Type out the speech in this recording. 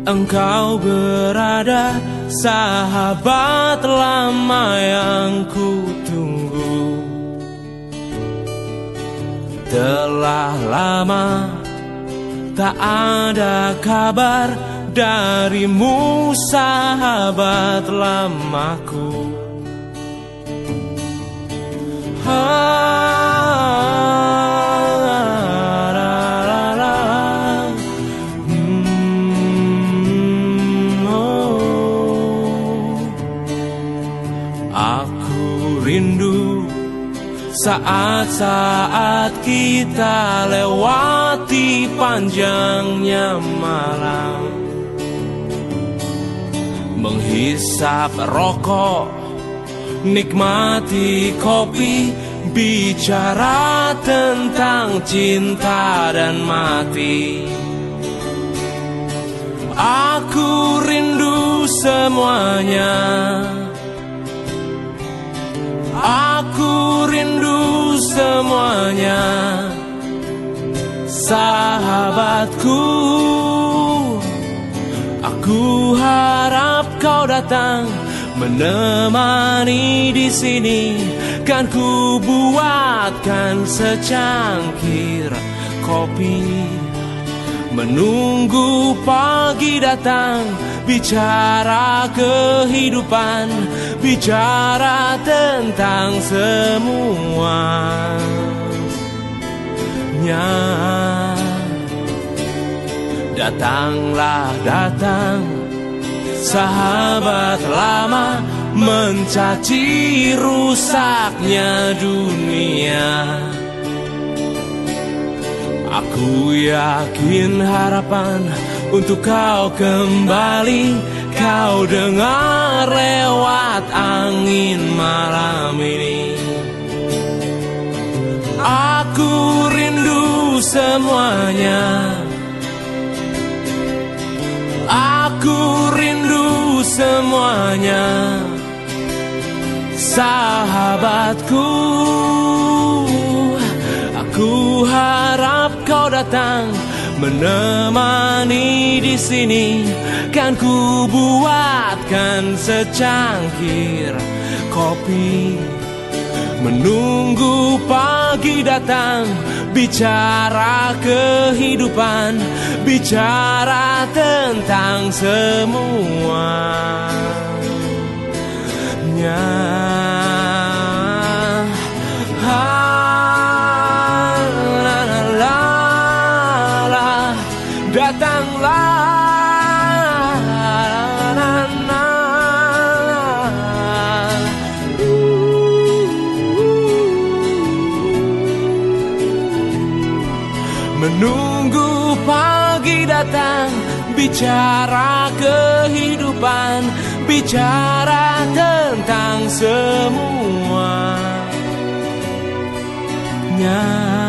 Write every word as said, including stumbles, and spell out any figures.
engkau berada, sahabat lama yang ku tunggu. Telah lama tak ada kabar darimu, sahabat lamaku. Aku rindu saat-saat kita lewati panjangnya malam, menghisap rokok, nikmati kopi, bicara tentang cinta dan mati. Aku rindu semuanya, aku rindu semuanya, sahabatku. Aku harap kau datang menemani di sini, kan ku buatkan secangkir kopi, menunggu pagi datang, bicara kehidupan, bicara tentang semuanya. Datanglah datang, sahabat lama, mencaci rusaknya dunia. Aku yakin harapan untuk kau kembali, kau dengar lewat angin malam ini. Aku rindu semuanya, aku rindu semuanya, sahabatku. Aku harap kau datang menemani di sini, kan ku buatkan secangkir kopi, menunggu pagi datang, bicara kehidupan, bicara tentang semuanya. Datanglah, menunggu pagi datang, bicara kehidupan, bicara tentang semuanya.